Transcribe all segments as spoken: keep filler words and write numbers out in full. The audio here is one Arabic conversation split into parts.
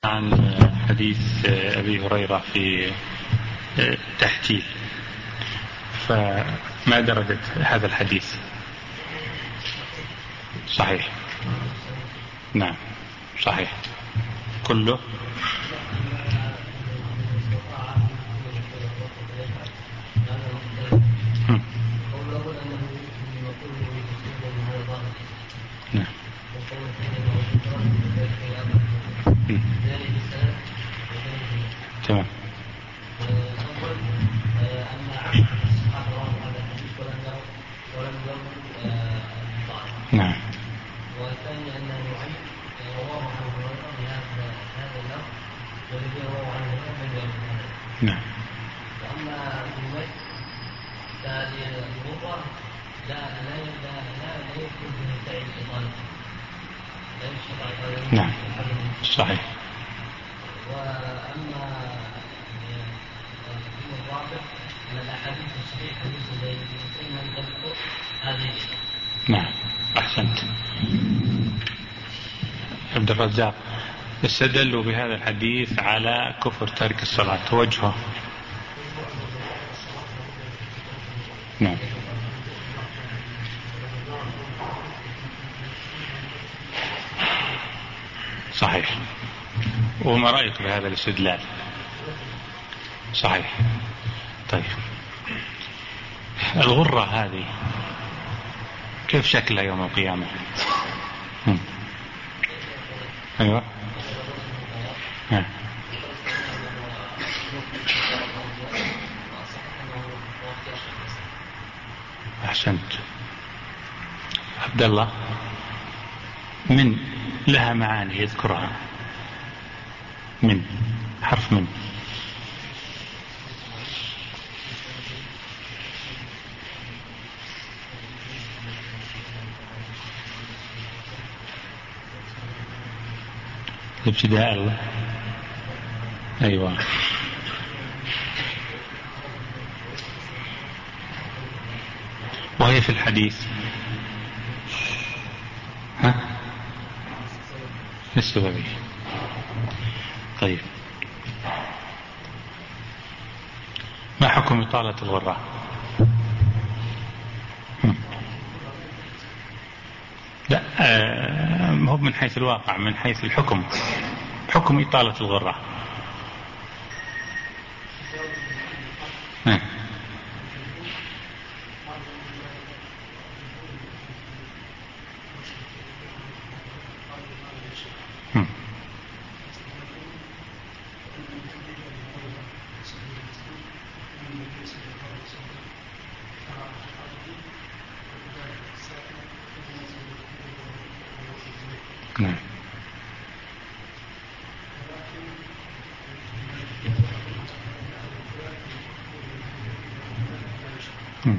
عن حديث أبي هريرة في التحجيل، فما درجة هذا الحديث؟ صحيح، نعم صحيح كله. هم. نعم. هم. تمام. نعم. والثاني أنه يعيد رواه عنه بهذا هذا اللفظ والذي رواه عنه من يوم. نعم. وأما الميت هذه الغرة لا لا لا لا يكون به تعيد الطالب، لا يشترط. نعم صحيح. وأما الدين الرابع من الأحاديث الصحيحة حديث زيد بن تيمية يذكر هذه. نعم أحسنت. عبد الرزاق، استدلوا بهذا الحديث على كفر تارك الصلاة، وجهه؟ نعم. صحيح. وما رأيك بهذا الاستدلال؟ صحيح. طيب الغرة هذه كيف شكلها يوم القيامة؟ هم. أيوة. ها. أحسنت. عبد الله، من لها معاني يذكرها، من حرف من. ابتداء الله. أيوة. وهي في الحديث ها السببي. طيب ما حكم إطالة الغرة؟ لا آه هو من حيث الواقع، من حيث الحكم، حكم إطالة الغرة. ها. هم. نعم. هم.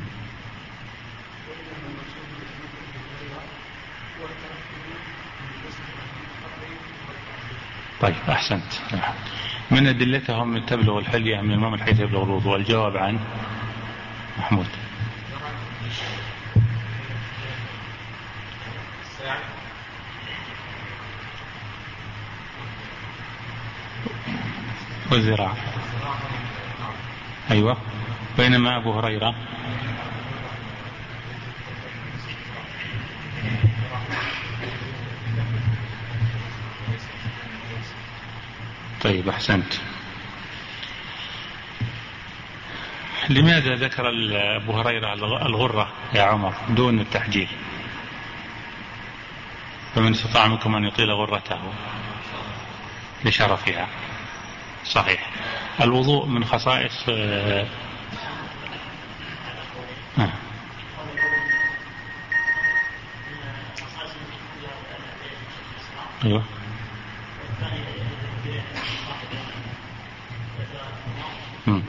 طيب أحسنت. من أدلتهم تبلغ الحلية من الماء حيث يبلغ الوضوء؟ الجواب عن محمود. والذراع. أيوة. بينما أبو هريرة طيب أحسنت. لماذا ذكر أبو هريرة الغرة يا عمر دون التحجيل؟ فمن استطاع منكم أن يطيل غرته لشرفها. صحيح. الوضوء من خصائص آه. آه. أيوة. مم.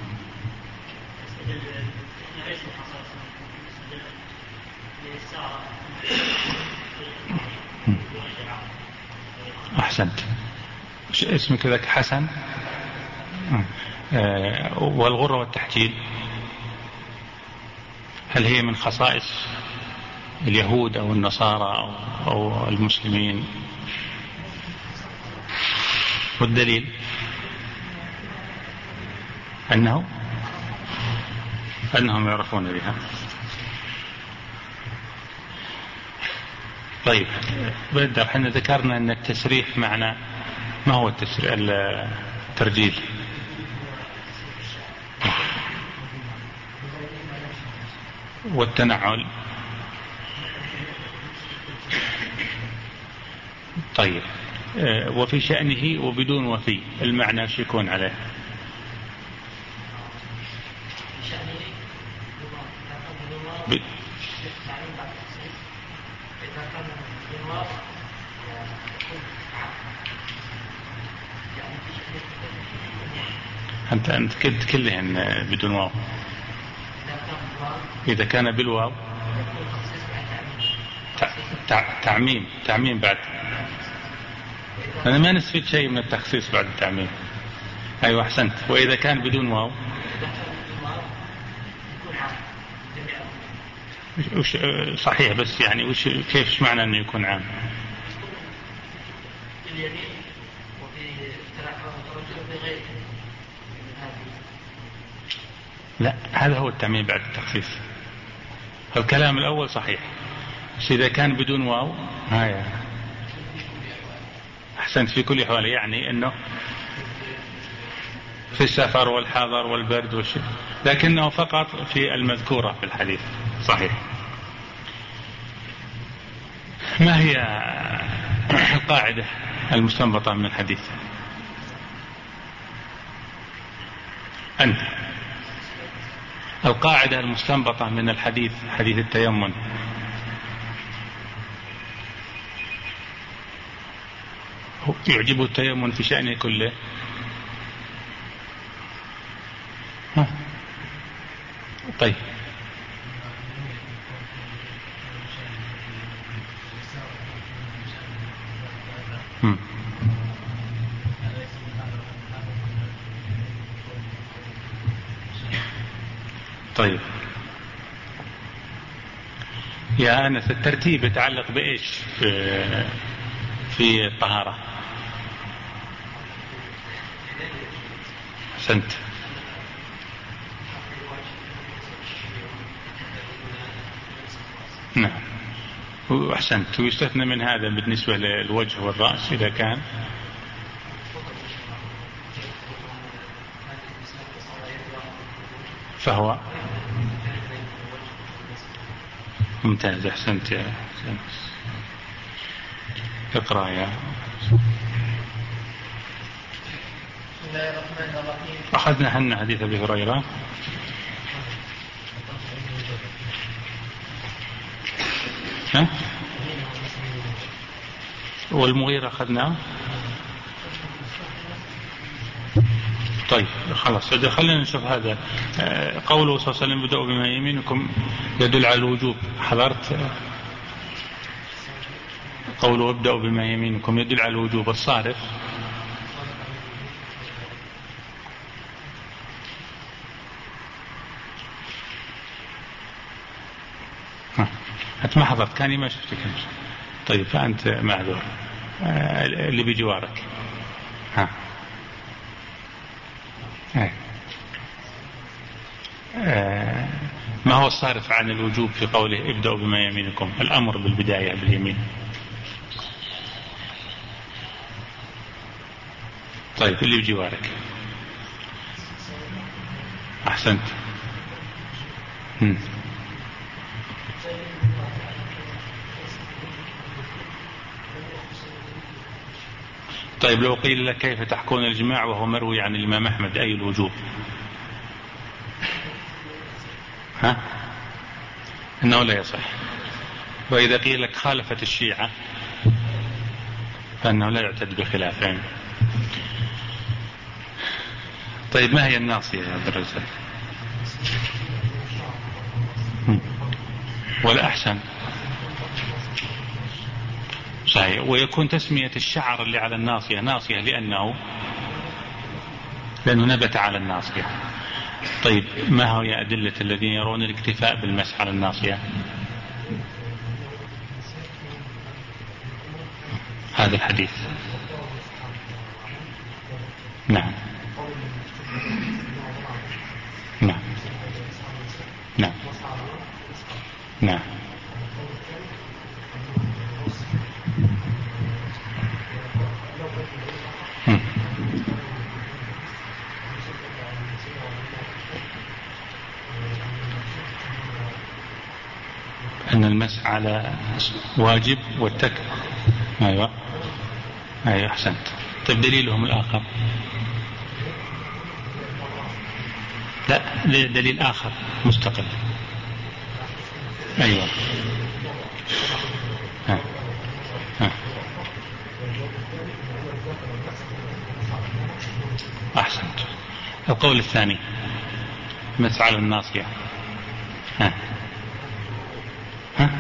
أحسنت. اسمك ذاك حسن. آه. والغرة والتحجيل هل هي من خصائص اليهود أو النصارى أو المسلمين؟ والدليل أنه أنهم يعرفون بها. طيب بدر، احنا ذكرنا أن التسريح معنى، ما هو التسريح؟ الترجيل. والتنعل. طيب وفي شأنه وبدون وفي، المعنى ايش يكون عليه؟ ب... أنت أنت كنت كلهن بدون واو. إذا كان بالواو تع... تعميم تعميم بعد. أنا ما نستفيد شيء من التخصيص بعد التعميم. أيوة أحسنت. وإذا كان بدون واو وش صحيح، بس يعني وش كيف معنى أنه يكون عام؟ لا، هذا هو التعميم بعد التخصيص. الكلام الأول صحيح، بس إذا كان بدون واو هاي أحسنت في كل حال، يعني أنه في السفر والحضر والبرد والشتاء، لكنه فقط في المذكورة في الحديث. صحيح. ما هي القاعدة المستنبطة من الحديث؟ أنت القاعدة المستنبطة من الحديث، حديث التيمم، يعجبه التيمم في شأنه كله. ها. طيب هم. طيب يا أنس، الترتيب يتعلق بإيش في, في الطهارة؟ أحسنت. نعم أحسنت. ويستثنى من هذا بالنسبة للوجه والرأس إذا كان فهو ممتاز. أحسنت يا أحسنت. اقرأ يا. أخذنا حنا حديث أبي هريرة. ها؟ والمغيرة أخذناه. طيب خلاص خلينا نشوف هذا. قوله صلى الله عليه وسلم بدأوا بما يمينكم يدل على الوجوب. حضرت قوله ابدأوا بما يمينكم يدل على الوجوب. الصارف أنت ما حضرت، كاني ما شفتك. طيب فأنت معذور. اللي بجوارك ها. آه ما هو الصارف عن الوجوب في قوله ابدأوا بما يمينكم؟ الأمر بالبداية باليمين. طيب اللي بجوارك. أحسنت. هم. طيب لو قيل لك كيف تحكون الإجماع وهو مروي عن الإمام أحمد، أي الوجوب؟ ها؟ إنه لا يصح. وإذا قيل لك خالفت الشيعة فإنه لا يعتد بخلافين. طيب ما هي الناصية يا عبد الرزاق؟ ولا أحسن صحيح. ويكون تسمية الشعر اللي على الناصية ناصية لأنه لأنه نبت على الناصية. طيب ما هي أدلة الذين يرون الاكتفاء بالمسح على الناصية؟ هذا الحديث نعم نعم نعم نعم أن المسح على واجب والتك. أيوة أيوة أحسنت. طيب دليلهم الآخر؟ لا دليل آخر مستقل. أيوة ها. ها. أحسنت. القول الثاني مسح على الناصية. ها. ها؟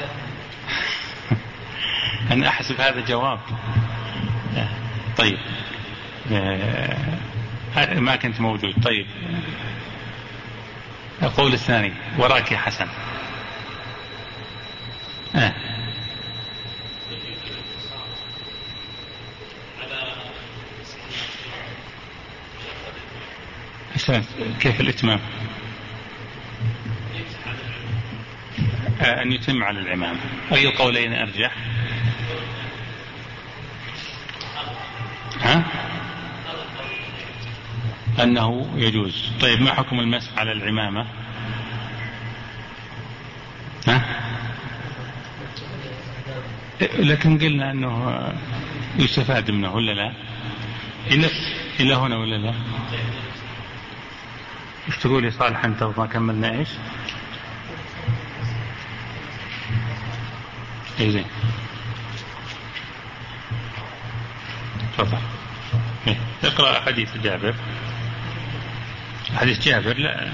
أنا أحسب هذا جواب. طيب ما كنت موجود. طيب القول الثاني وراك يا حسن. آه. كيف الإتمام؟ آه أن يتم على العمام. أي القولين أرجح؟ ها؟ أنه يجوز. طيب ما حكم المسح على العمامة؟ ها؟ لكن قلنا أنه يستفاد منه ولا لا؟ إلا إلا هنا ولا لا؟ إيش تقول يا صالح أنت وما كملنا إيش؟ إيه زين. تفضل. إيه. اقرأ حديث جابر. حديث جابر لا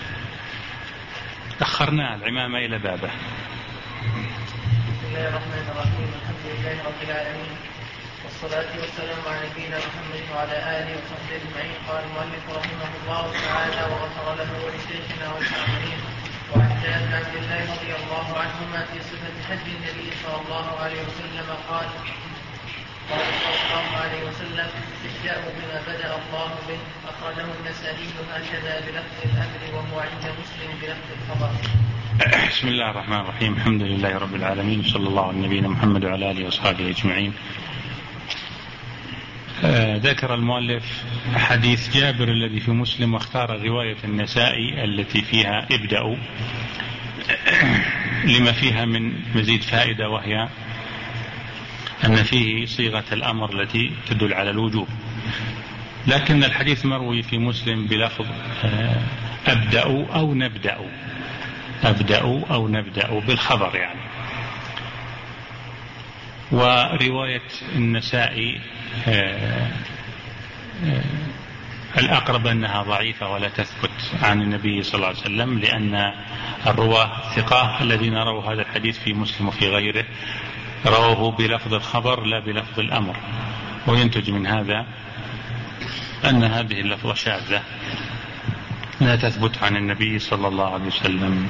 أخرنا العمامة إلى بابه. بسم الله الرحمن الرحيم. الحمد لله رب العالمين والصلاة والسلام على نبينا محمد وعلى آله وصحبه أجمعين. قال المؤلف رحمه الله تعالى وغفر له ولشيخنا والحاضرين. وعن جابر بن عبد الله رضي الله عنهما في صفة حج النبي صلى الله عليه وسلم قال قال صلى الله عليه وسلم ابدأوا بما بدأ الله به. أخرجه النسائي هكذا بلفظ الأمر وهو عند مسلم بلفظ الخبر. بسم الله الرحمن الرحيم. الحمد لله رب العالمين صلى الله على نبينا محمد وعلى آله وصحبه أجمعين. آه ذكر المؤلف حديث جابر الذي في مسلم واختار رواية النسائي التي فيها ابدأوا لما فيها من مزيد فائدة، وهي أن فيه صيغة الأمر التي تدل على الوجوب. لكن الحديث مروي في مسلم بلفظ آه أبدأوا أو نبدأوا. أبدأوا أو نبدأ بالخبر يعني. ورواية النسائي آه آه الأقرب أنها ضعيفة ولا تثبت عن النبي صلى الله عليه وسلم، لأن الرواة ثقة الذين رووا هذا الحديث في مسلم وفي غيره رووه بلفظ الخبر لا بلفظ الأمر، وينتج من هذا أن هذه اللفظة شاذة لا تثبت عن النبي صلى الله عليه وسلم.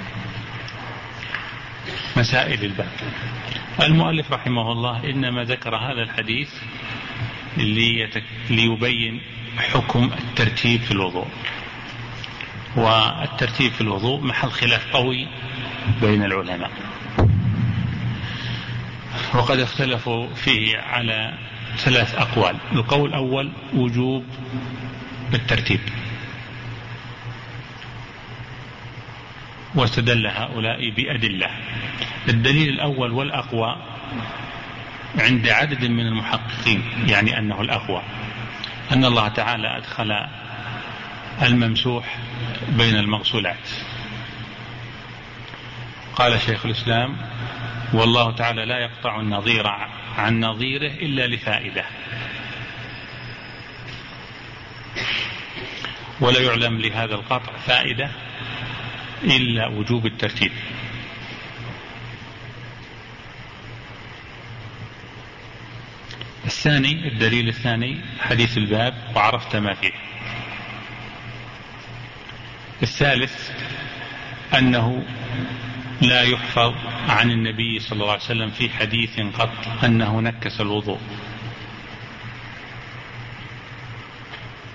مسائل الباب. المؤلف رحمه الله إنما ذكر هذا الحديث ليبين حكم الترتيب في الوضوء، والترتيب في الوضوء محل خلاف قوي بين العلماء، وقد اختلفوا فيه على ثلاث أقوال. القول الأول وجوب الترتيب، واستدل هؤلاء بأدلة. الدليل الأول والأقوى عند عدد من المحققين، يعني أنه الأقوى، أن الله تعالى أدخل الممسوح بين المغسولات. قال شيخ الإسلام والله تعالى لا يقطع النظير عن نظيره إلا لفائدة، ولا يعلم لهذا القطع فائدة إلا وجوب الترتيب. الثاني الدليل الثاني حديث الباب وعرفت ما فيه. الثالث أنه لا يحفظ عن النبي صلى الله عليه وسلم في حديث قط أنه نكس الوضوء.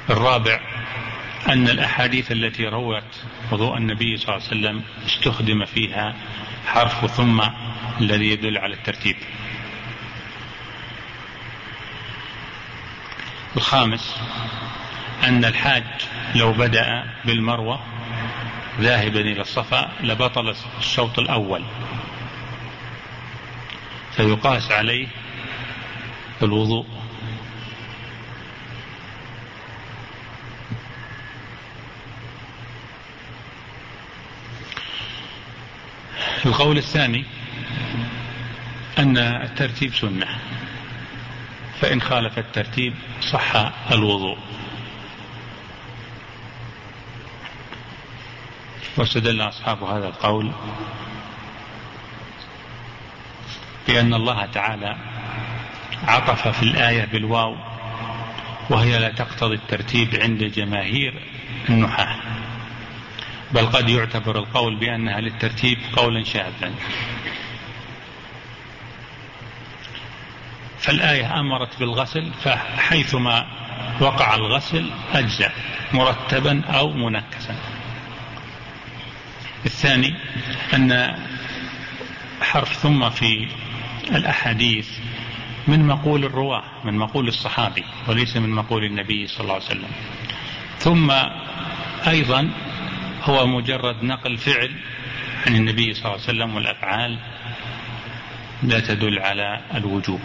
الرابع أن الأحاديث التي روت وضوء النبي صلى الله عليه وسلم استخدم فيها حرف ثم الذي يدل على الترتيب. الخامس أن الحاج لو بدأ بالمروة ذاهبا إلى الصفا لبطل الشوط الأول، فيقاس عليه الوضوء. القول الثاني أن الترتيب سنة، فإن خالف الترتيب صح الوضوء. واستدل أصحاب هذا القول بأن الله تعالى عطف في الآية بالواو، وهي لا تقتضي الترتيب عند جماهير النحاة، بل قد يعتبر القول بأنها للترتيب قولا شاذا. فالآية أمرت بالغسل، فحيثما وقع الغسل أجزأ مرتبا أو منكسا. الثاني أن حرف ثم في الأحاديث من مقول الرواة، من مقول الصحابي، وليس من مقول النبي صلى الله عليه وسلم. ثم أيضا هو مجرد نقل فعل عن النبي صلى الله عليه وسلم، والأفعال لا تدل على الوجوب.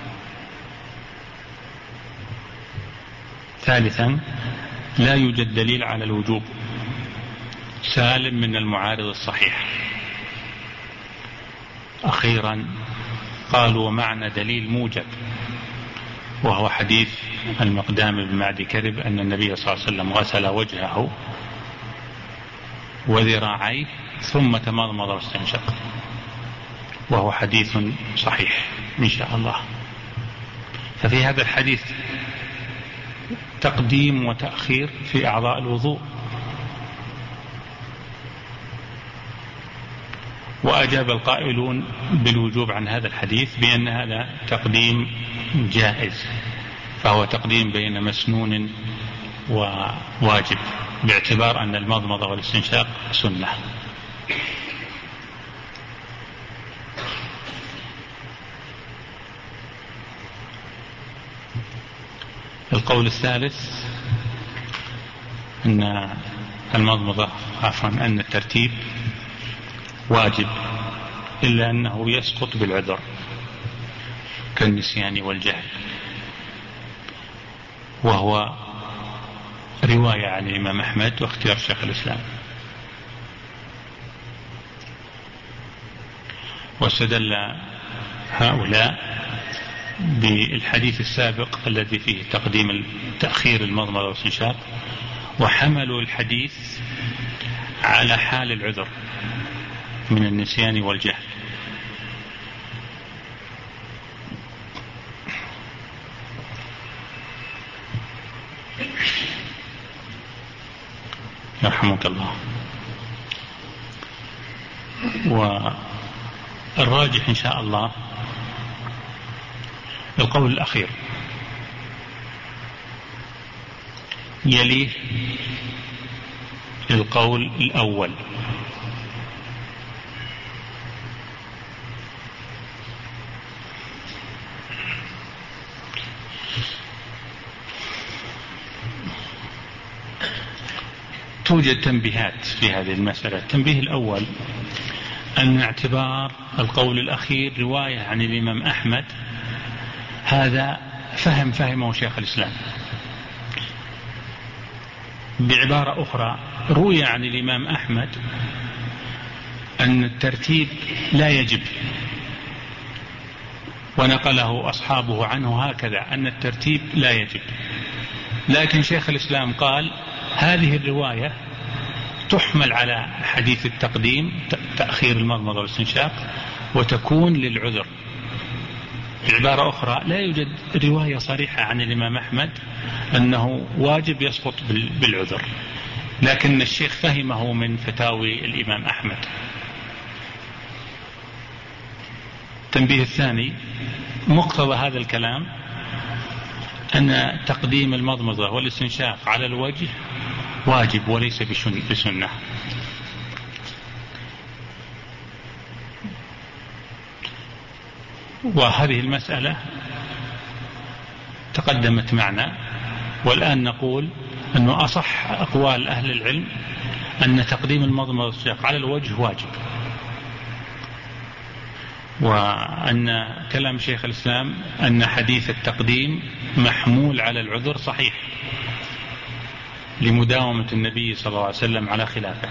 ثالثا لا يوجد دليل على الوجوب سالم من المعارض الصحيح. أخيرا قالوا ومعنى دليل موجب، وهو حديث المقدام بن معدي كرب أن النبي صلى الله عليه وسلم غسل وجهه وذراعيه ثم تمضمض واستنشق، وهو حديث صحيح إن شاء الله. ففي هذا الحديث تقديم وتأخير في أعضاء الوضوء. وأجاب القائلون بالوجوب عن هذا الحديث بأن هذا تقديم جائز، فهو تقديم بين مسنون وواجب، باعتبار أن المضمضة والاستنشاق سنة. القول الثالث أن المضمضة عفوا أن الترتيب واجب، إلا أنه يسقط بالعذر كالنسيان والجهل، وهو رواية عن الإمام أحمد واختيار شيخ الإسلام. واستدل هؤلاء بالحديث السابق الذي فيه تقديم تأخير المضمضة والاستنشاق، وحملوا الحديث على حال العذر من النسيان والجهل. يرحمك الله. والراجح إن شاء الله القول الأخير، يليه القول الأول. توجد تنبيهات في هذه المسألة. التنبيه الأول أن اعتبار القول الأخير رواية عن الإمام أحمد هذا فهم فهمه شيخ الإسلام. بعبارة أخرى روي عن الإمام أحمد أن الترتيب لا يجب، ونقله أصحابه عنه هكذا أن الترتيب لا يجب، لكن شيخ الإسلام قال هذه الرواية تحمل على حديث التقديم تأخير المضمضة والاستنشاق وتكون للعذر. بعبارة أخرى لا يوجد رواية صريحة عن الإمام أحمد أنه واجب يسقط بالعذر، لكن الشيخ فهمه من فتاوي الإمام أحمد. التنبيه الثاني مقتضى هذا الكلام أن تقديم المضمضة والاستنشاق على الوجه واجب وليس بسنة. وهذه المسألة تقدمت معنا، والآن نقول أنه أصح أقوال أهل العلم أن تقديم المضمضة والاستنشاق على الوجه واجب، وأن كلام شيخ الإسلام أن حديث التقديم محمول على العذر صحيح لمداومة النبي صلى الله عليه وسلم على خلافه.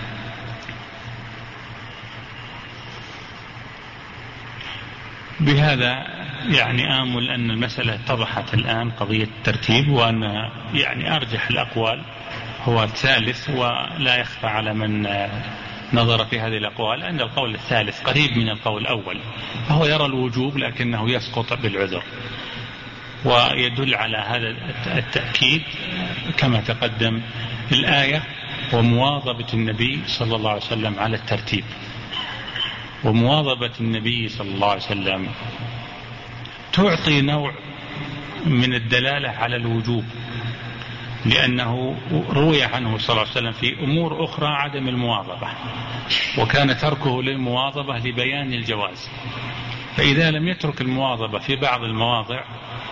بهذا يعني آمل أن المسألة اتضحت الآن قضية الترتيب، وأن يعني أرجح الأقوال هو الثالث، ولا يخفى على من نظر في هذه الأقوال أن القول الثالث قريب من القول الأول، فهو يرى الوجوب لكنه يسقط بالعذر. ويدل على هذا التأكيد كما تقدم الآية ومواظبة النبي صلى الله عليه وسلم على الترتيب. ومواظبة النبي صلى الله عليه وسلم تعطي نوع من الدلالة على الوجوب، لأنه روي عنه صلى الله عليه وسلم في أمور أخرى عدم المواظبة، وكان تركه للمواظبة لبيان الجواز. فإذا لم يترك المواظبة في بعض المواضع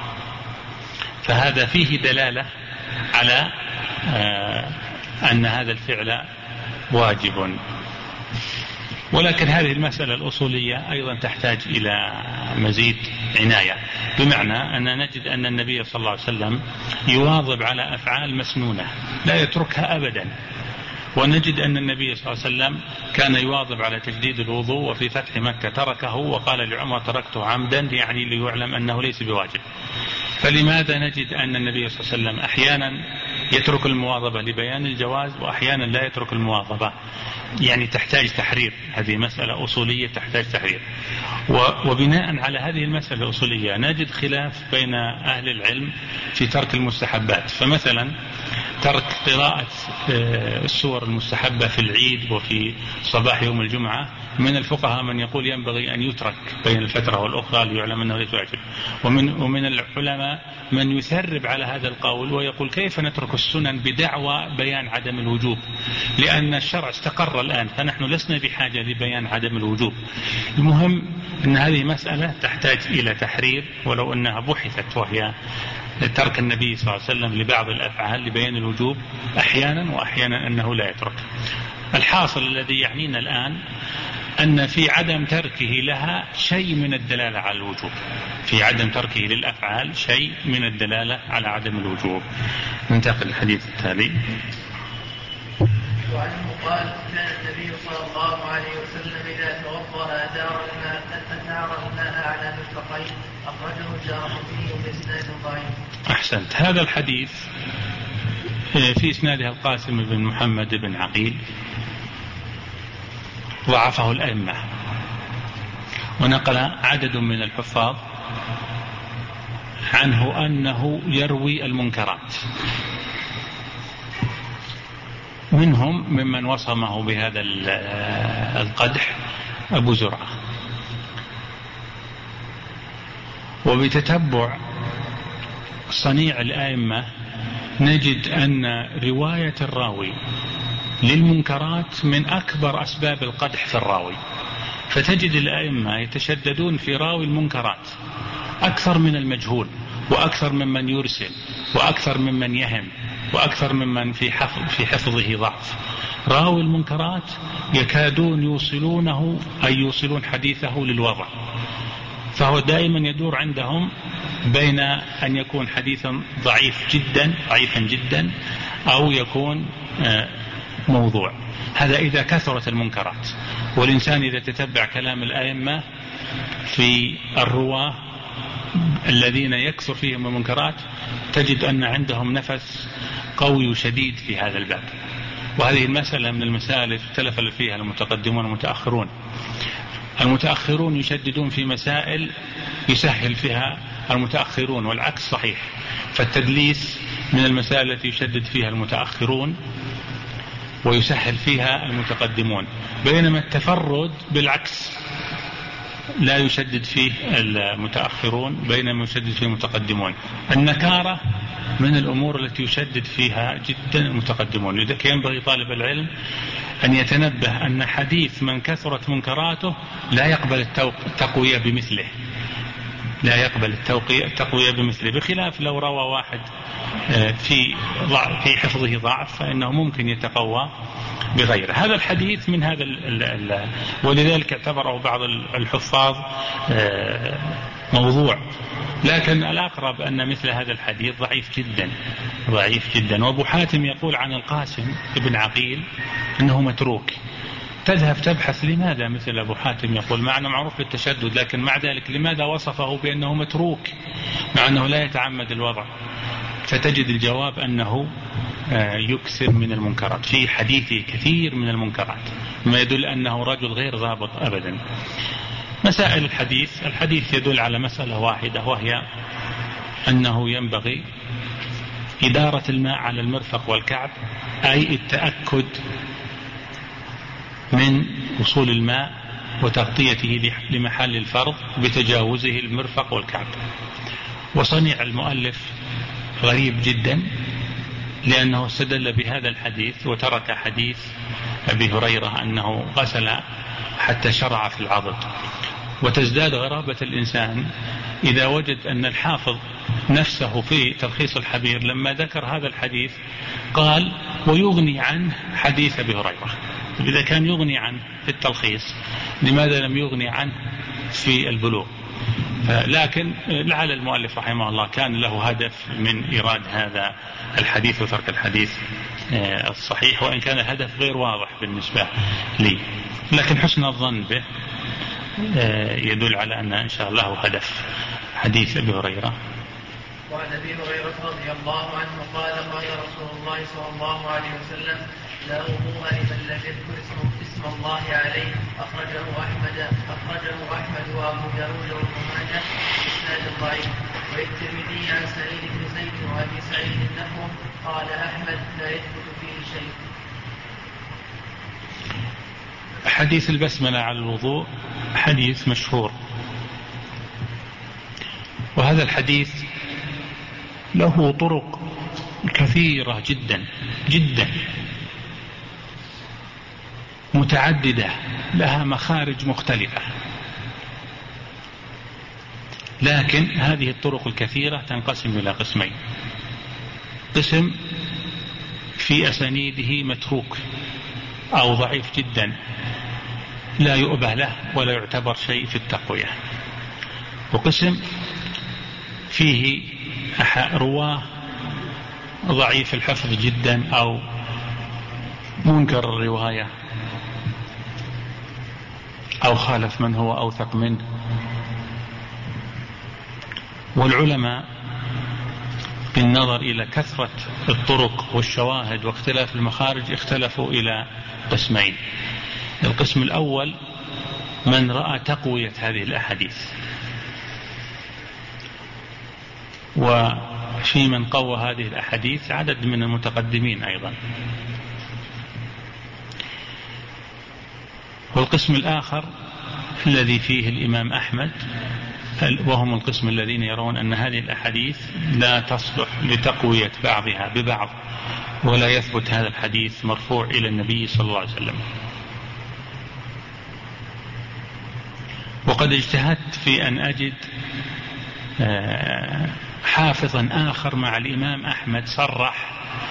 فهذا فيه دلالة على أن هذا الفعل واجب. ولكن هذه المسألة الأصولية أيضا تحتاج إلى مزيد عناية، بمعنى أن نجد أن النبي صلى الله عليه وسلم يواظب على أفعال مسنونة لا يتركها أبدا، ونجد أن النبي صلى الله عليه وسلم كان يواظب على تجديد الوضوء، وفي فتح مكة تركه وقال لعمر تركته عمدا، يعني ليعلم أنه ليس بواجب. فلماذا نجد أن النبي صلى الله عليه وسلم أحيانا يترك المواظبة لبيان الجواز وأحيانا لا يترك المواظبة؟ يعني تحتاج تحرير، هذه مسألة أصولية تحتاج تحرير. وبناء على هذه المسألة الأصولية نجد خلاف بين أهل العلم في ترك المستحبات. فمثلا ترك قراءة السور المستحبة في العيد وفي صباح يوم الجمعة، من الفقهاء من يقول ينبغي أن يترك بين الفترة والأخرى ليعلم أنه ليس واجب، ومن, ومن العلماء من يثرب على هذا القول ويقول كيف نترك السنن بدعوى بيان عدم الوجوب، لأن الشرع استقر الآن فنحن لسنا بحاجة لبيان عدم الوجوب. المهم أن هذه مسألة تحتاج إلى تحرير، ولو أنها بحثت، وهي ترك النبي صلى الله عليه وسلم لبعض الأفعال لبيان الوجوب أحيانا، وأحيانا أنه لا يترك. الحاصل الذي يعنينا الآن أن في عدم تركه لها شيء من الدلالة على الوجوب، في عدم تركه للأفعال شيء من الدلالة على عدم الوجوب. ننتقل للحديث التالي. وعنه قال كان النبي صلى الله عليه وسلم إذا توضأ أدار الماء على مرفقيه، أخرجه الدارقطني بإسناد ضعيف. أحسنت. هذا الحديث في إسناده القاسم بن محمد بن عقيل، ضعفه الأئمة، ونقل عدد من الحفاظ عنه أنه يروي المنكرات، منهم ممن وصمه بهذا القدح أبو زرعة. وبتتبع صنيع الأئمة نجد أن رواية الراوي للمنكرات من أكبر أسباب القدح في الراوي، فتجد الأئمة يتشددون في راوي المنكرات أكثر من المجهول، وأكثر ممن يرسل، وأكثر ممن يهم، وأكثر ممن في حفظ في حفظه ضعف. راوي المنكرات يكادون يوصلونه أي يوصلون حديثه للوضع، فهو دائما يدور عندهم بين أن يكون حديثا ضعيف جدا ضعيفا جدا أو يكون موضوع. هذا إذا كثرت المنكرات. والإنسان إذا تتبع كلام الأئمة في الرواة الذين يكثر فيهم المنكرات تجد أن عندهم نفس قوي وشديد في هذا الباب. وهذه المسألة من المسائل اختلف فيها المتقدمون والمتأخرون. المتأخرون يشددون في مسائل يسهل فيها المتأخرون، والعكس صحيح. فالتدليس من المسائل التي يشدد فيها المتأخرون ويسهل فيها المتقدمون، بينما التفرد بالعكس لا يشدد فيه المتأخرون بينما يشدد فيه المتقدمون. النكارة من الأمور التي يشدد فيها جدا المتقدمون. لذلك ينبغي طالب العلم أن يتنبه أن حديث من كثرت منكراته لا يقبل التقوية بمثله، لا يقبل التقوية بمثله، بخلاف لو روى واحد في في حفظه ضعف فإنه ممكن يتقوى بغيره. هذا الحديث من هذا ال ال ولذلك اعتبره بعض الحفاظ موضوع، لكن الأقرب أن مثل هذا الحديث ضعيف جدا ضعيف جدا. وأبو حاتم يقول عن القاسم ابن عقيل أنه متروك. تذهب تبحث لماذا مثل أبو حاتم يقول، مع أنه معروف بالتشدد، لكن مع ذلك لماذا وصفه بأنه متروك مع أنه لا يتعمد الوضع؟ فتجد الجواب أنه يكثر من المنكرات، في حديثه كثير من المنكرات، ما يدل أنه رجل غير ضابط أبدا. مسائل الحديث، الحديث يدل على مسألة واحدة، وهي أنه ينبغي إدارة الماء على المرفق والكعب، أي التأكد من وصول الماء وتغطيته لمحل الفرض بتجاوزه المرفق والكعب. وصنيع المؤلف غريب جدا، لأنه استدل بهذا الحديث وترك حديث أبي هريرة أنه غسل حتى شرع في العضد. وتزداد غرابة الإنسان إذا وجد أن الحافظ نفسه في تلخيص الحبير لما ذكر هذا الحديث قال ويغني عنه حديث أبي هريرة. إذا كان يغني عنه في التلخيص لماذا لم يغني عنه في البلوغ؟ لكن لعل المؤلف رحمه الله كان له هدف من إيراد هذا الحديث وترك الحديث الصحيح، وإن كان الهدف غير واضح بالنسبة لي، لكن حسن الظن به يدل على أن إن شاء الله هدف حديث أبي هريرة. وعن أبي هريرة رضي الله عنه قال قال رسول الله صلى الله عليه وسلم لا وضوء لمن لم يذكر اسم الله عليه. أخرجه أحمد أخرجه أحمد وأبو داود وابن ماجه بإسناد ضعيف. والترمذي عن سعيد بن زيد وأبي سعيد نحوه. قال أحمد لا يثبت فيه شيء. حديث البسملة على الوضوء حديث مشهور، وهذا الحديث له طرق كثيرة جدا جدا متعددة لها مخارج مختلفة، لكن هذه الطرق الكثيرة تنقسم إلى قسمين: قسم في أسانيده متروك أو ضعيف جدا لا يؤبه له ولا يعتبر شيء في التقوية، وقسم فيه رواه ضعيف الحفظ جدا أو منكر الرواية أو خالف من هو أوثق منه. والعلماء بالنظر إلى كثرة الطرق والشواهد واختلاف المخارج اختلفوا إلى قسمين. القسم الأول من رأى تقوية هذه الأحاديث، وفي من قوى هذه الأحاديث عدد من المتقدمين أيضا. والقسم الآخر الذي فيه الإمام أحمد، وهم القسم الذين يرون أن هذه الأحاديث لا تصلح لتقوية بعضها ببعض، ولا يثبت هذا الحديث مرفوع إلى النبي صلى الله عليه وسلم. وقد اجتهدت في أن أجد حافظا آخر مع الإمام أحمد صرح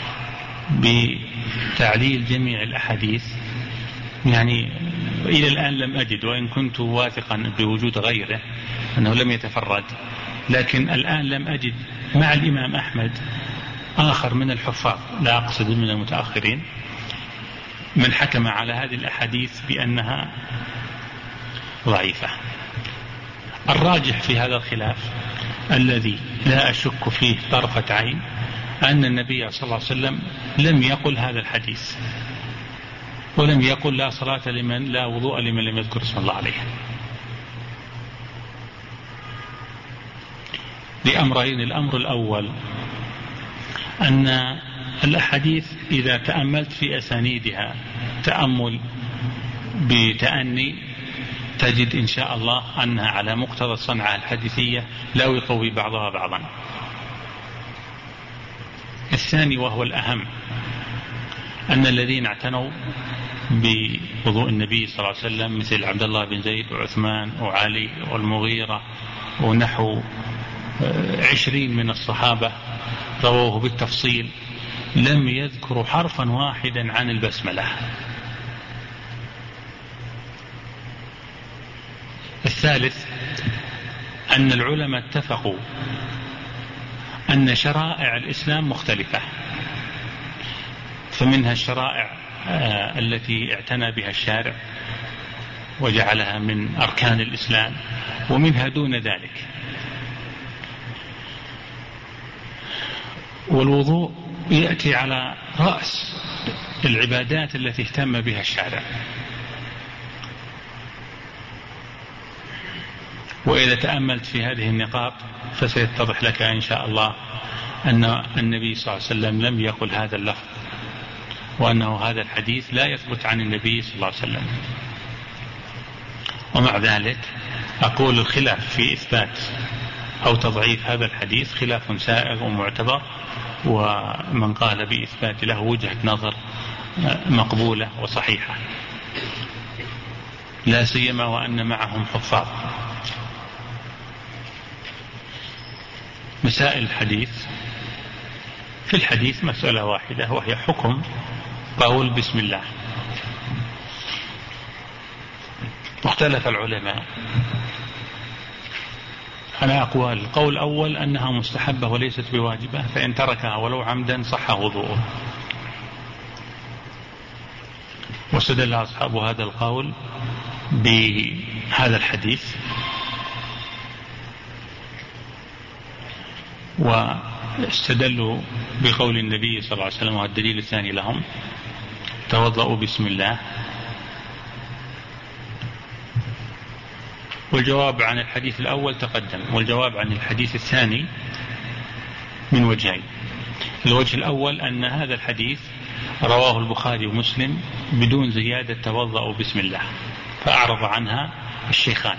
بتعليل جميع الأحاديث، يعني إلى الآن لم أجد، وإن كنت واثقا بوجود غيره أنه لم يتفرد، لكن الآن لم أجد مع الإمام أحمد آخر من الحفاظ، لا أقصد من المتأخرين، من حكم على هذه الأحاديث بأنها ضعيفة. الراجح في هذا الخلاف الذي لا أشك فيه طرفة عين أن النبي صلى الله عليه وسلم لم يقل هذا الحديث، ولم يقل لا صلاة لمن لا وضوء لمن لم يذكر اسم الله عليه، لأمرين: الأمر الأول أن الأحاديث إذا تأملت في أسانيدها تأمل بتأني تجد إن شاء الله أنها على مقتضى الصنعة الحديثية لا يقوي بعضها بعضا. الثاني وهو الأهم أن الذين اعتنوا بوضوء النبي صلى الله عليه وسلم مثل عبد الله بن زيد وعثمان وعلي والمغيرة ونحو عشرين من الصحابة رووه بالتفصيل لم يذكروا حرفا واحدا عن البسملة. الثالث أن العلماء اتفقوا أن شرائع الإسلام مختلفة، فمنها الشرائع التي اعتنى بها الشارع وجعلها من أركان الإسلام، ومنها دون ذلك. والوضوء يأتي على رأس العبادات التي اهتم بها الشارع. وإذا تأملت في هذه النقاط فسيتضح لك إن شاء الله أن النبي صلى الله عليه وسلم لم يقل هذا اللفظ، وأنه هذا الحديث لا يثبت عن النبي صلى الله عليه وسلم. ومع ذلك أقول الخلاف في إثبات أو تضعيف هذا الحديث خلاف سائغ ومعتبر، ومن قال بإثبات له وجهة نظر مقبولة وصحيحة، لا سيما وأن معهم حفاظ. مسائل الحديث: في الحديث مسألة واحدة وهي حكم قول بسم الله. واختلف العلماء على أقوال. القول الأول أنها مستحبة وليست بواجبة، فإن تركها ولو عمدا صح وضوءه. واستدل أصحاب هذا القول بهذا الحديث، واستدلوا بقول النبي صلى الله عليه وسلم، والدليل الثاني لهم توضأوا بسم الله. والجواب عن الحديث الأول تقدم، والجواب عن الحديث الثاني من وجهين. الوجه الأول أن هذا الحديث رواه البخاري ومسلم بدون زيادة توضأوا بسم الله، فأعرض عنها الشيخان.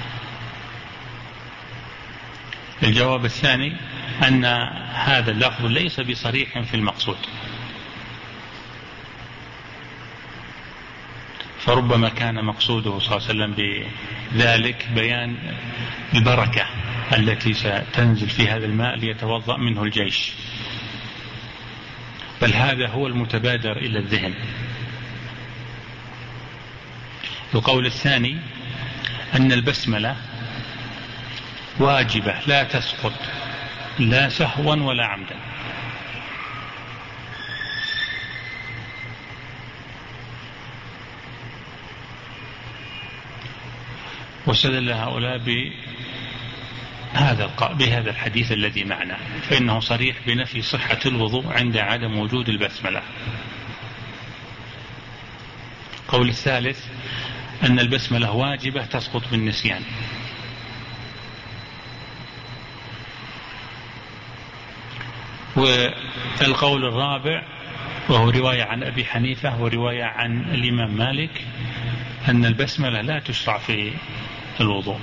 الجواب الثاني أن هذا اللفظ ليس بصريح في المقصود، فربما كان مقصوده صلى الله عليه وسلم بذلك بيان البركة التي ستنزل في هذا الماء ليتوضأ منه الجيش، بل هذا هو المتبادر إلى الذهن. القول الثاني أن البسملة واجبة لا تسقط لا سهوا ولا عمدا. واستدل هؤلاء بهذا بهذا الحديث الذي معنا، فإنه صريح بنفي صحة الوضوء عند عدم وجود البسملة. القول الثالث أن البسملة واجبة تسقط بالنسيان. والقول الرابع وهو رواية عن أبي حنيفة ورواية عن الإمام مالك أن البسملة لا تشرع في الوضوء.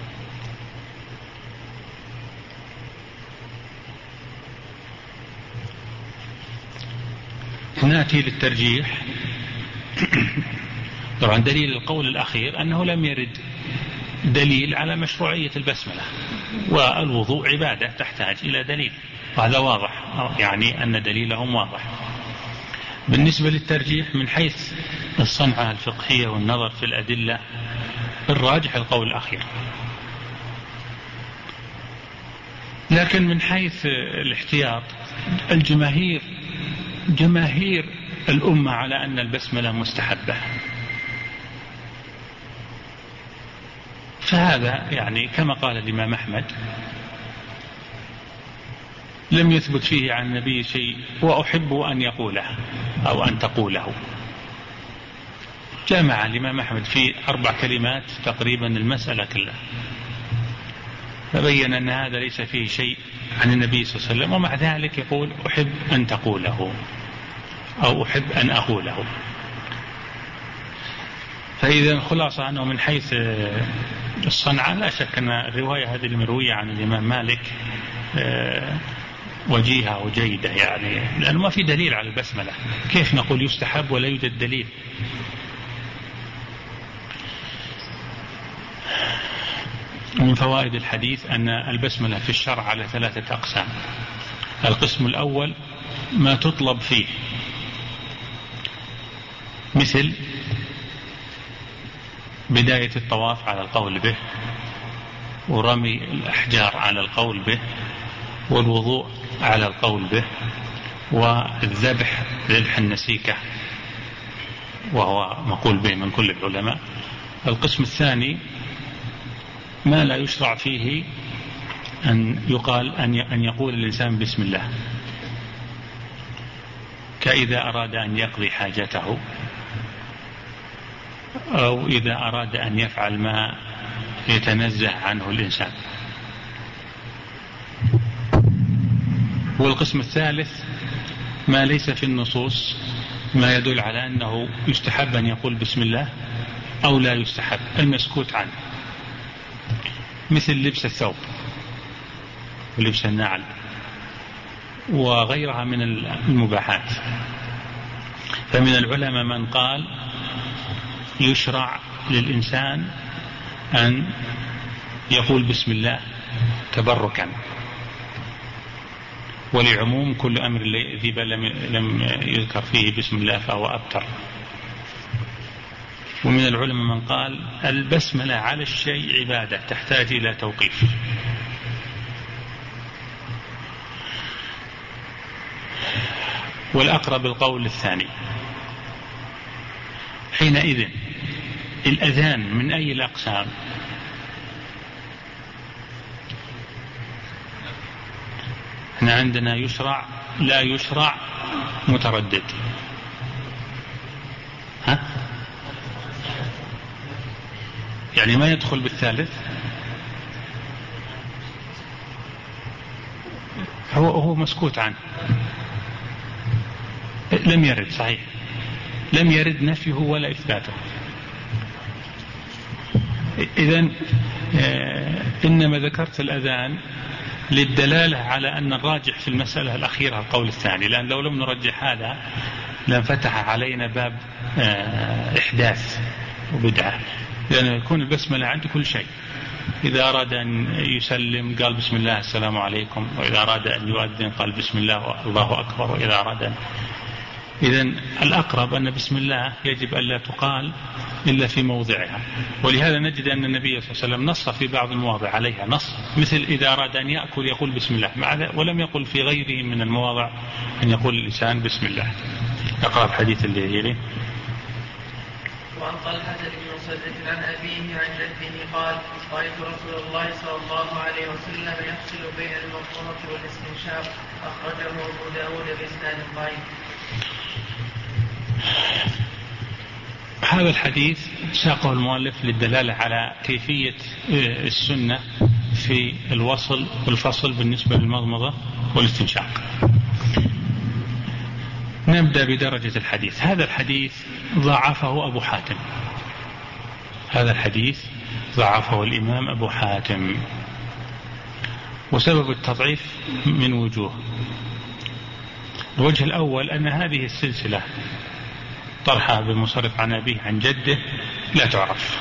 نأتي للترجيح. طبعا دليل القول الأخير أنه لم يرد دليل على مشروعية البسملة، والوضوء عبادة تحتاج إلى دليل، وهذا واضح، يعني أن دليلهم واضح. بالنسبة للترجيح من حيث الصنعة الفقهية والنظر في الأدلة، الراجح القول الأخير، لكن من حيث الاحتياط الجماهير جماهير الأمة على أن البسملة مستحبة، فهذا يعني كما قال الإمام أحمد لم يثبت فيه عن النبي شيء وأحب أن يقوله أو أن تقوله. جمع الإمام أحمد في أربع كلمات تقريبا المسألة كلها، فبين أن هذا ليس فيه شيء عن النبي صلى الله عليه وسلم، ومع ذلك يقول أحب أن تقوله أو أحب أن أقوله. فإذا خلاصة أنه من حيث الصنعة لا شك أن الرواية هذه المروية عن الإمام مالك وجيهة وجيدة، يعني لأنه ما في دليل على البسملة، كيف نقول يستحب ولا يوجد دليل؟ من فوائد الحديث أن البسملة في الشرع على ثلاثة أقسام. القسم الأول ما تطلب فيه، مثل بداية الطواف على القول به، ورمي الأحجار على القول به، والوضوء على القول به، والذبح ذبح النسيكة وهو مقول به من كل العلماء. القسم الثاني ما لا يشرع فيه أن يقال أن يقول الإنسان بسم الله، كإذا أراد أن يقضي حاجته، أو إذا أراد أن يفعل ما يتنزه عنه الإنسان. والقسم الثالث ما ليس في النصوص ما يدل على أنه يستحب أن يقول بسم الله أو لا يستحب، المسكوت عنه، مثل لبس الثوب ولبس النعل وغيرها من المباحات. فمن العلماء من قال يشرع للإنسان أن يقول بسم الله تبركا، ولعموم كل أمر ذي بل لم يذكر فيه بسم الله فهو أبتر. ومن العلماء من قال البسملة على الشيء عبادة تحتاج إلى توقيف. والأقرب القول الثاني. حينئذ الأذان من أي الأقسام؟ احنا عندنا يشرع لا يشرع متردد، ها؟ يعني ما يدخل بالثالث، هو هو مسكوت عنه، لم يرد، صحيح لم يرد نفيه ولا إثباته. إذن إنما ذكرت الأذان للدلالة على أن الراجح في المسألة الأخيرة القول الثاني، لأن لو لم نرجح هذا لانفتح علينا باب إحداث وبدعة، لأن يكون البسملة عند كل شيء. إذا أراد أن يسلم قال بسم الله السلام عليكم، وإذا أراد أن يؤذن قال بسم الله الله أكبر، وإذا أراد أن إذن الأقرب أن بسم الله يجب أن لا تقال إلا في موضعها. ولهذا نجد أن النبي صلى الله عليه وسلم نص في بعض المواضع عليها نص، مثل إذا أراد أن يأكل يقول بسم الله، ولم يقل في غيره من المواضع أن يقول الإنسان بسم الله. أقرأ حديث اللي يلي. وعن طلحة بن مسدد عن أبيه عن جده قال رأيت رسول الله صلى الله عليه وسلم يفصل بين المضمضة والاستنشاق، أخرجه أبو داود بإسناد ضعيف. هذا الحديث ساقه المؤلف للدلالة على كيفية السنة في الوصل والفصل بالنسبة للمضمضة والاستنشاق. نبدأ بدرجة الحديث. هذا الحديث ضعفه أبو حاتم، هذا الحديث ضعفه الإمام أبو حاتم، وسبب التضعيف من وجوه. الوجه الأول أن هذه السلسلة طلحة بن مصرف عن أبيه عن جده لا تعرف،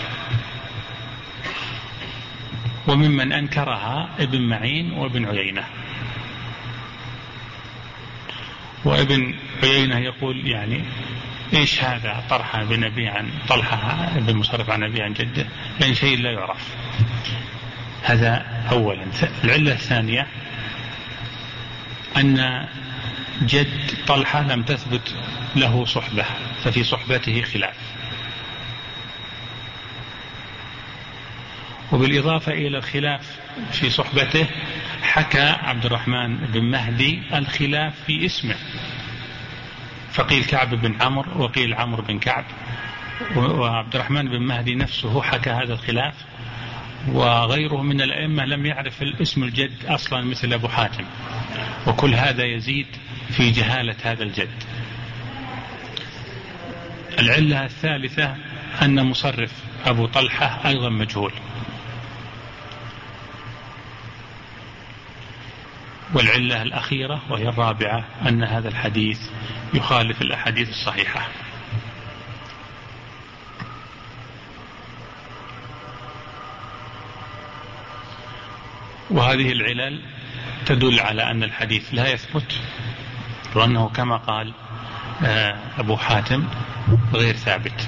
وممن أنكرها ابن معين وابن عيينة. وابن عيينة يقول يعني إيش هذا طلحة بن أبي عن طلحة بن مصرف عن أبيه عن جده، لأن شيء لا يعرف. هذا أولا. العلة الثانية أن جد طلحة لم تثبت له صحبة، ففي صحبته خلاف. وبالإضافة إلى الخلاف في صحبته حكى عبد الرحمن بن مهدي الخلاف في اسمه، فقيل كعب بن عمرو وقيل عمرو بن كعب، وعبد الرحمن بن مهدي نفسه حكى هذا الخلاف، وغيره من الأئمة لم يعرف الاسم الجد أصلا مثل أبو حاتم، وكل هذا يزيد في جهالة هذا الجد. العلة الثالثة أن مصرف أبو طلحة أيضا مجهول. والعلة الأخيرة وهي الرابعة أن هذا الحديث يخالف الأحاديث الصحيحة. وهذه العلل تدل على أن الحديث لا يثبت، وأنه كما قال أبو حاتم غير ثابت.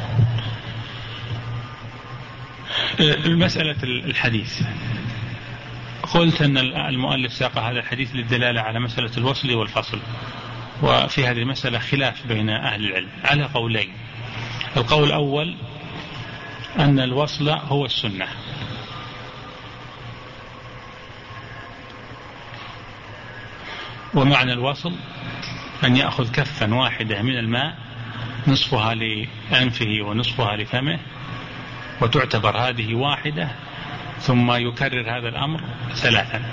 المسألة الحديث، قلت أن المؤلف ساق هذا الحديث للدلالة على مسألة الوصل والفصل، وفي هذه المسألة خلاف بين أهل العلم على قولين. القول الأول أن الوصل هو السنة، ومعنى الوصل أن يأخذ كفا واحدة من الماء نصفها لأنفه ونصفها لفمه، وتعتبر هذه واحدة، ثم يكرر هذا الأمر ثلاثا.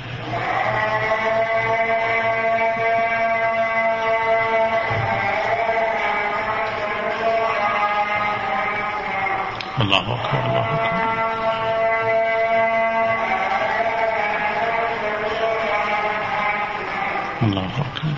الله أكبر الله أكبر. الله أكبر.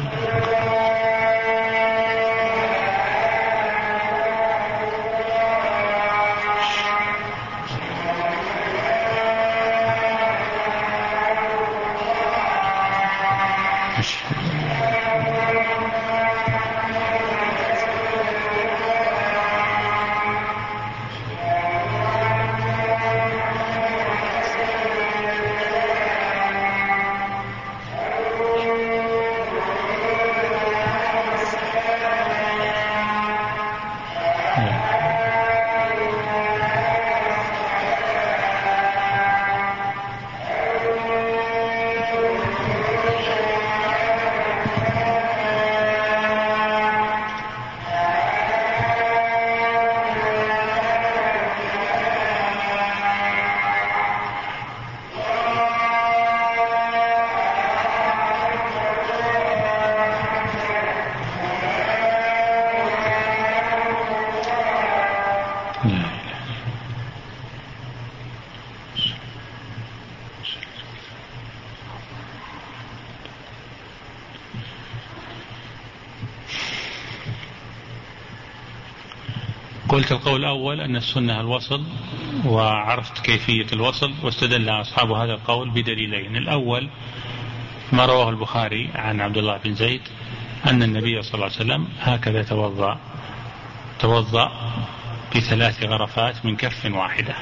قلت القول الأول أن السنة الوصل، وعرفت كيفية الوصل، واستدل أصحاب هذا القول بدليلين. الأول ما رواه البخاري عن عبد الله بن زيد أن النبي صلى الله عليه وسلم هكذا توضأ توضأ بثلاث غرفات من كف واحدة.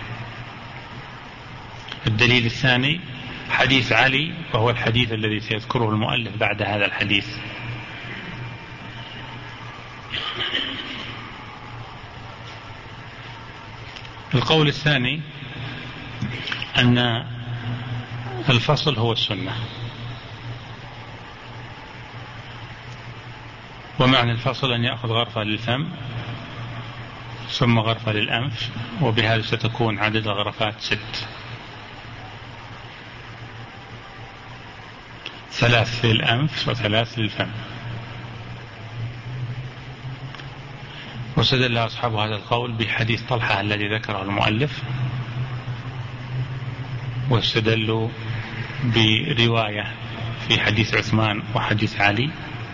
الدليل الثاني حديث علي، وهو الحديث الذي سيذكره المؤلف بعد هذا الحديث. القول الثاني أن الفصل هو السنة، ومعنى الفصل أن يأخذ غرفة للفم ثم غرفة للأنف، وبهذا ستكون عدد الغرفات ست، ثلاث للأنف وثلاث للفم. واستدل أصحاب هذا القول بحديث طلحة الذي ذكره المؤلف، واستدلوا برواية في حديث عثمان وحديث علي.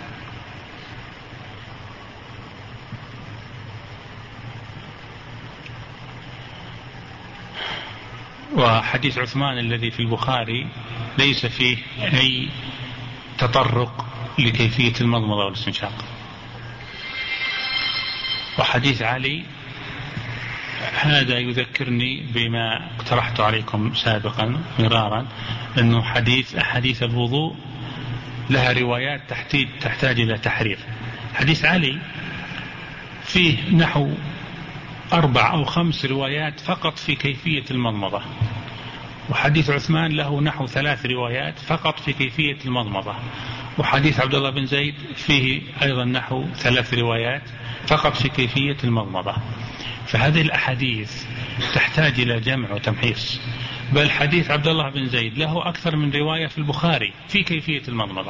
وحديث عثمان الذي في البخاري ليس فيه أي تطرق لكيفية المضمضة والاستنشاق. وحديث علي هذا يذكرني بما اقترحت عليكم سابقا مرارا، أنه حديث أحاديث الوضوء لها روايات تحتاج إلى تحرير. حديث علي فيه نحو أربع أو خمس روايات فقط في كيفية المضمضة، وحديث عثمان له نحو ثلاث روايات فقط في كيفية المضمضة، وحديث عبد الله بن زيد فيه أيضا نحو ثلاث روايات فقط في كيفية المضمضة. فهذه الأحاديث تحتاج إلى جمع وتمحيص. بل حديث عبد الله بن زيد له أكثر من رواية في البخاري في كيفية المضمضة،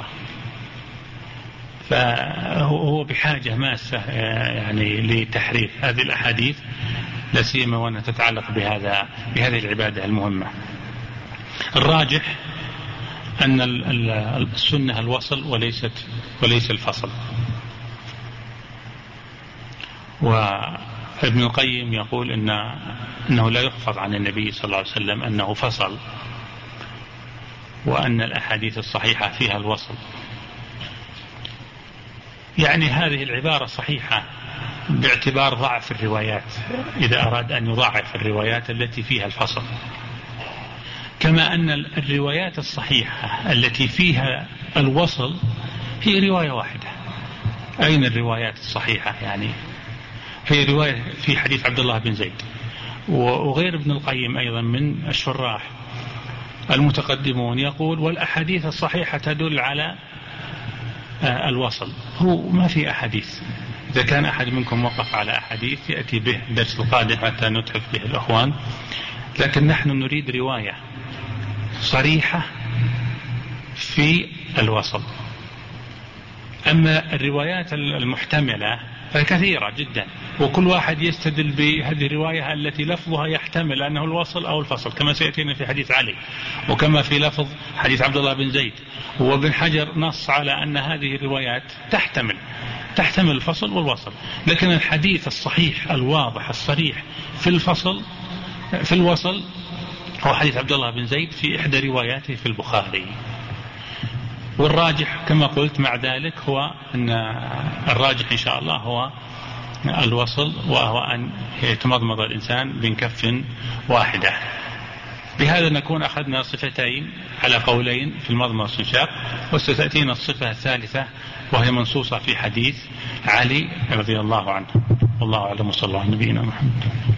فهو بحاجة ماسة يعني لتحرير هذه الأحاديث لا سيما وأنها تتعلق بهذا بهذه العبادة المهمة. الراجح أن السنة الوصل وليست وليس الفصل. وابن القيم يقول إن أنه لا يحفظ عن النبي صلى الله عليه وسلم أنه فصل، وأن الأحاديث الصحيحة فيها الوصل. يعني هذه العبارة صحيحة باعتبار ضعف الروايات، إذا أراد أن يضعف الروايات التي فيها الفصل، كما أن الروايات الصحيحة التي فيها الوصل هي رواية واحدة. أين الروايات الصحيحة؟ يعني هي رواية في حديث عبد الله بن زيد. وغير ابن القيم أيضا من الشراح المتقدمون يقول والأحاديث الصحيحة تدل على الوصل. هو ما في أحاديث. إذا كان أحد منكم وقف على أحاديث يأتي به درس القادم حتى نتحف به الأخوان، لكن نحن نريد رواية صريحة في الوصل. أما الروايات المحتملة فكثيرة جدا، وكل واحد يستدل بهذه الرواية التي لفظها يحتمل أنه الوصل أو الفصل، كما سيأتينا في حديث علي، وكما في لفظ حديث عبد الله بن زيد. وابن حجر نص على أن هذه الروايات تحتمل تحتمل الفصل والوصل. لكن الحديث الصحيح الواضح الصريح في الفصل في الوصل هو حديث عبد الله بن زيد في إحدى رواياته في البخاري. والراجح كما قلت مع ذلك هو أن الراجح إن شاء الله هو الوصل، وهو أن يتمضمض الإنسان من كف واحدة. بهذا نكون أخذنا صفتين على قولين في المضمضة والاستنشاق، وستأتينا الصفة الثالثة وهي منصوصة في حديث علي رضي الله عنه. والله أعلم، صلى الله على نبينا محمد.